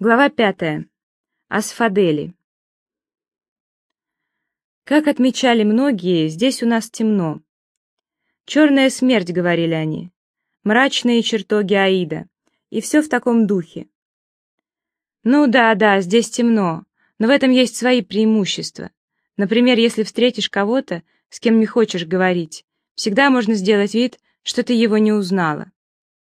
Глава 5. Асфадели. Как отмечали многие, здесь у нас темно. «Черная смерть», — говорили они, «мрачные чертоги Аида», и все в таком духе. Ну да, здесь темно, но в этом есть свои преимущества. Например, если встретишь кого-то, с кем не хочешь говорить, всегда можно сделать вид, что ты его не узнала.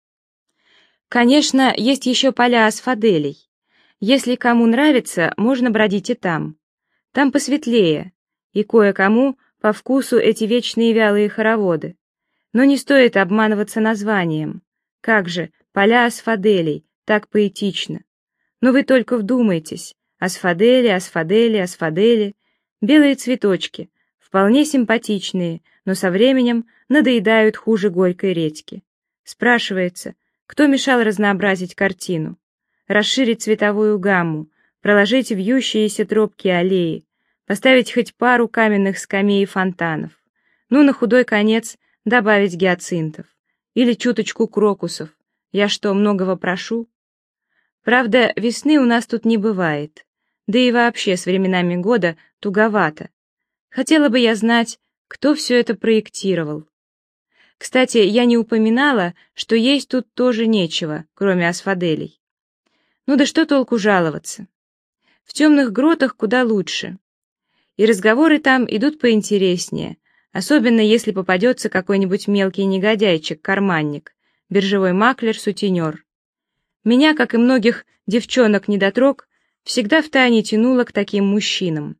Конечно, есть еще поля асфаделей. Если кому нравится, можно бродить и там. Там посветлее, и кое-кому по вкусу эти вечные вялые хороводы. Но не стоит обманываться названием. Как же, поля асфаделей, так поэтично. Но вы только вдумайтесь. Асфадели, асфадели, асфадели. Белые цветочки, вполне симпатичные, но со временем надоедают хуже горькой редьки. Спрашивается, кто мешал разнообразить картину? Расширить цветовую гамму, проложить вьющиеся тропки аллеи, поставить хоть пару каменных скамей и фонтанов, ну, на худой конец добавить гиацинтов или чуточку крокусов. Я что, многого прошу? Правда, весны у нас тут не бывает, да и вообще с временами года туговато. Хотела бы я знать, кто все это проектировал. Кстати, я не упоминала, что есть тут тоже нечего, кроме асфаделей. Ну да что толку жаловаться? В темных гротах куда лучше. И разговоры там идут поинтереснее, особенно если попадется какой-нибудь мелкий негодяйчик-карманник, биржевой маклер-сутенер. Меня, как и многих девчонок-недотрог, всегда втайне тянуло к таким мужчинам.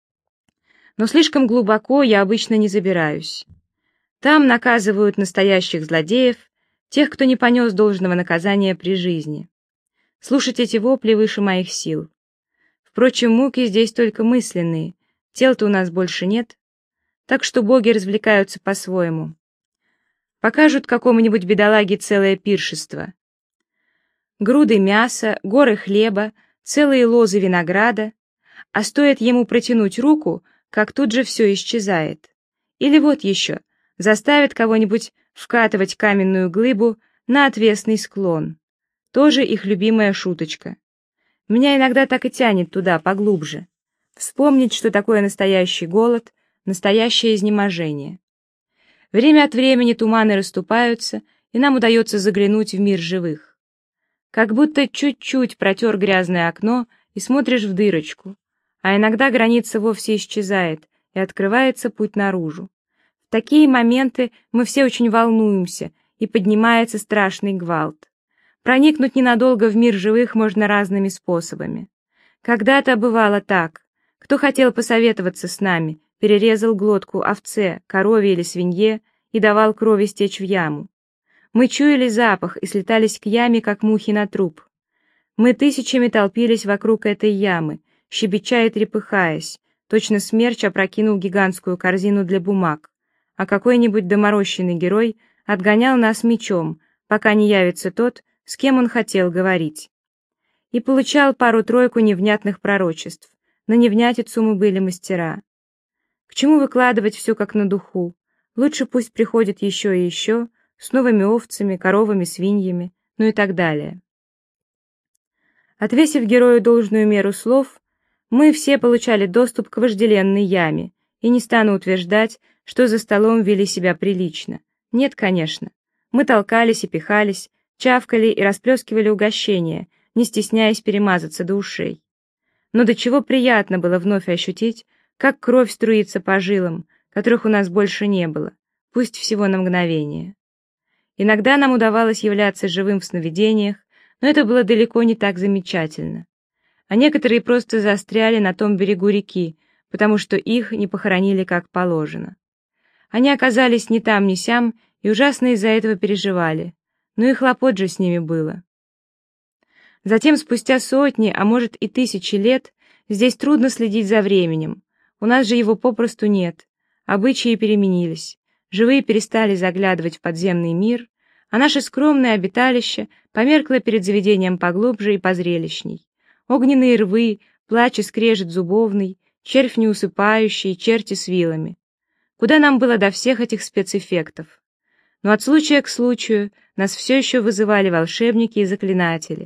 Но слишком глубоко я обычно не забираюсь. Там наказывают настоящих злодеев, тех, кто не понес должного наказания при жизни. Слушать эти вопли выше моих сил. Впрочем, муки здесь только мысленные, тел-то у нас больше нет, так что боги развлекаются по-своему. Покажут какому-нибудь бедолаге целое пиршество. Груды мяса, горы хлеба, целые лозы винограда, а стоит ему протянуть руку, как тут же все исчезает. Или вот еще, заставит кого-нибудь вкатывать каменную глыбу на отвесный склон. Тоже их любимая шуточка. Меня иногда так и тянет туда, поглубже. Вспомнить, что такое настоящий голод, настоящее изнеможение. Время от времени туманы расступаются, и нам удается заглянуть в мир живых. Как будто чуть-чуть протер грязное окно и смотришь в дырочку, а иногда граница вовсе исчезает, и открывается путь наружу. В такие моменты мы все очень волнуемся, и поднимается страшный гвалт. Проникнуть ненадолго в мир живых можно разными способами. Когда-то бывало так. Кто хотел посоветоваться с нами, перерезал глотку овце, корове или свинье и давал крови стечь в яму. Мы чуяли запах и слетались к яме, как мухи на труп. Мы тысячами толпились вокруг этой ямы, щебеча и трепыхаясь. Точно смерч опрокинул гигантскую корзину для бумаг, а какой-нибудь доморощенный герой отгонял нас мечом, пока не явится тот, с кем он хотел говорить. И получал пару-тройку невнятных пророчеств. На невнятицу мы были мастера. К чему выкладывать все как на духу? Лучше пусть приходит еще и еще, с новыми овцами, коровами, свиньями, ну и так далее. Отвесив герою должную меру слов, мы все получали доступ к вожделенной яме, и не стану утверждать, что за столом вели себя прилично. Нет, конечно. Мы толкались и пихались, чавкали и расплескивали угощения, не стесняясь перемазаться до ушей. Но до чего приятно было вновь ощутить, как кровь струится по жилам, которых у нас больше не было, пусть всего на мгновение. Иногда нам удавалось являться живым в сновидениях, но это было далеко не так замечательно. А некоторые просто застряли на том берегу реки, потому что их не похоронили как положено. Они оказались ни там, ни сям и ужасно из-за этого переживали. Ну и хлопот же с ними было. Затем, спустя сотни, а может и тысячи лет, здесь трудно следить за временем. У нас же его попросту нет. Обычаи переменились. Живые перестали заглядывать в подземный мир, а наше скромное обиталище померкло перед заведением поглубже и позрелищней. Огненные рвы, плач и скрежет зубовный, червь неусыпающий, черти с вилами. Куда нам было до всех этих спецэффектов? Но от случая к случаю нас все еще вызывали волшебники и заклинатели,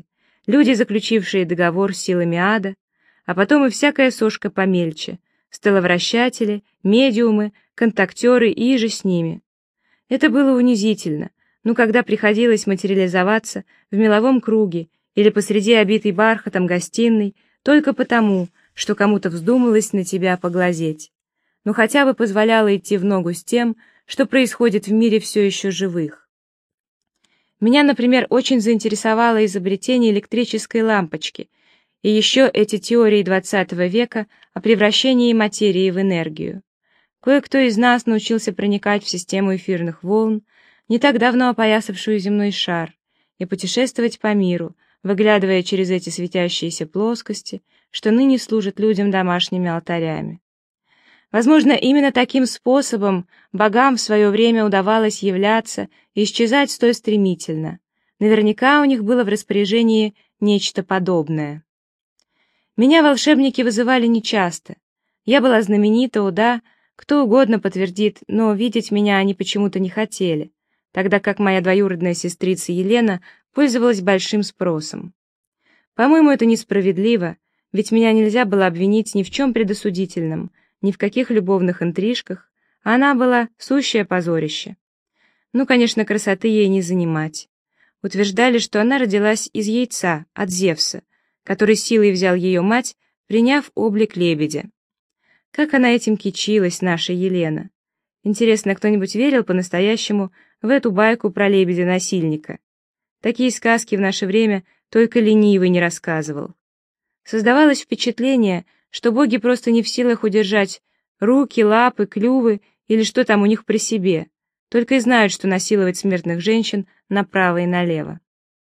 люди, заключившие договор с силами ада, а потом и всякая сошка помельче, столовращатели, медиумы, контактеры и иже с ними. Это было унизительно, но когда приходилось материализоваться в меловом круге или посреди обитой бархатом гостиной только потому, что кому-то вздумалось на тебя поглазеть, но хотя бы позволяло идти в ногу с тем, что происходит в мире все еще живых. Меня, например, очень заинтересовало изобретение электрической лампочки и еще эти теории XX века о превращении материи в энергию. Кое-кто из нас научился проникать в систему эфирных волн, не так давно опоясавшую земной шар, и путешествовать по миру, выглядывая через эти светящиеся плоскости, что ныне служат людям домашними алтарями. Возможно, именно таким способом богам в свое время удавалось являться и исчезать столь стремительно. Наверняка у них было в распоряжении нечто подобное. Меня волшебники вызывали нечасто. Я была знаменита, о да, кто угодно подтвердит, но видеть меня они почему-то не хотели, тогда как моя двоюродная сестрица Елена пользовалась большим спросом. По-моему, это несправедливо, ведь меня нельзя было обвинить ни в чем предосудительном, ни в каких любовных интрижках, а она была сущее позорище. Ну, конечно, красоты ей не занимать. Утверждали, что она родилась из яйца, от Зевса, который силой взял ее мать, приняв облик лебедя. Как она этим кичилась, наша Елена. Интересно, кто-нибудь верил по-настоящему в эту байку про лебедя-насильника? Такие сказки в наше время только ленивый не рассказывал. Создавалось впечатление, что боги просто не в силах удержать руки, лапы, клювы или что там у них при себе, только и знают, что насиловать смертных женщин направо и налево.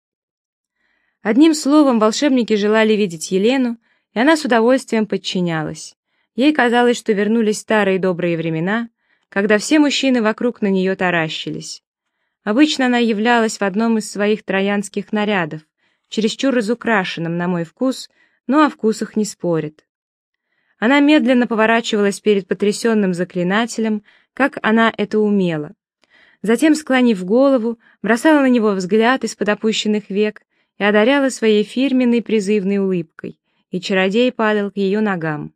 Одним словом, волшебники желали видеть Елену, и она с удовольствием подчинялась. Ей казалось, что вернулись старые добрые времена, когда все мужчины вокруг на нее таращились. Обычно она являлась в одном из своих троянских нарядов, чересчур разукрашенном, на мой вкус, но о вкусах не спорят. Она медленно поворачивалась перед потрясенным заклинателем, как она это умела. Затем, склонив голову, бросала на него взгляд из-под опущенных век и одаряла своей фирменной призывной улыбкой, и чародей падал к ее ногам.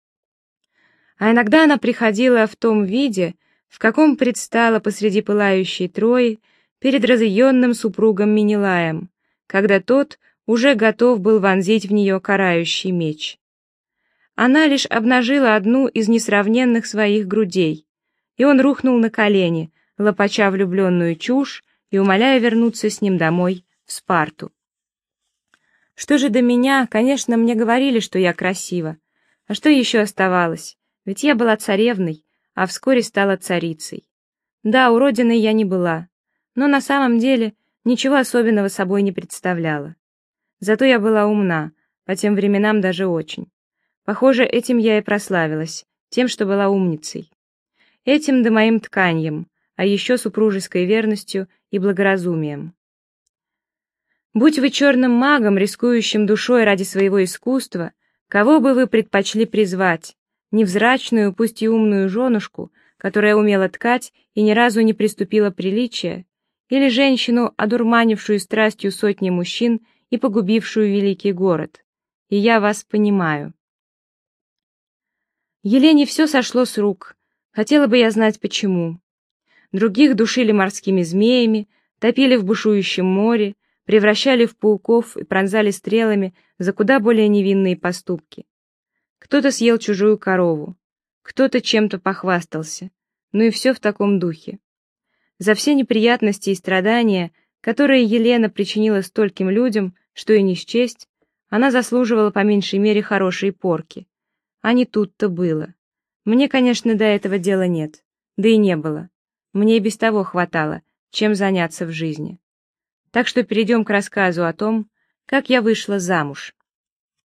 А иногда она приходила в том виде, в каком предстала посреди пылающей Трои перед разъяренным супругом Менелаем, когда тот уже готов был вонзить в нее карающий меч. Она лишь обнажила одну из несравненных своих грудей, и он рухнул на колени, лопача влюбленную чушь и умоляя вернуться с ним домой, в Спарту. Что же до меня, конечно, мне говорили, что я красива. А что еще оставалось? Ведь я была царевной, а вскоре стала царицей. Да, уродиной я не была, но на самом деле ничего особенного собой не представляла. Зато я была умна, по тем временам даже очень. Похоже, этим я и прославилась, тем, что была умницей. Этим да моим тканьем, а еще супружеской верностью и благоразумием. Будь вы черным магом, рискующим душой ради своего искусства, кого бы вы предпочли призвать? Невзрачную, пусть и умную женушку, которая умела ткать и ни разу не приступила приличия, или женщину, одурманившую страстью сотни мужчин и погубившую великий город? И я вас понимаю. Елене все сошло с рук, хотела бы я знать почему. Других душили морскими змеями, топили в бушующем море, превращали в пауков и пронзали стрелами за куда более невинные поступки. Кто-то съел чужую корову, кто-то чем-то похвастался, ну и все в таком духе. За все неприятности и страдания, которые Елена причинила стольким людям, что и не счесть, она заслуживала по меньшей мере хорошей порки. А не тут-то было. Мне, конечно, до этого дела нет, да и не было. Мне и без того хватало, чем заняться в жизни. Так что перейдем к рассказу о том, как я вышла замуж.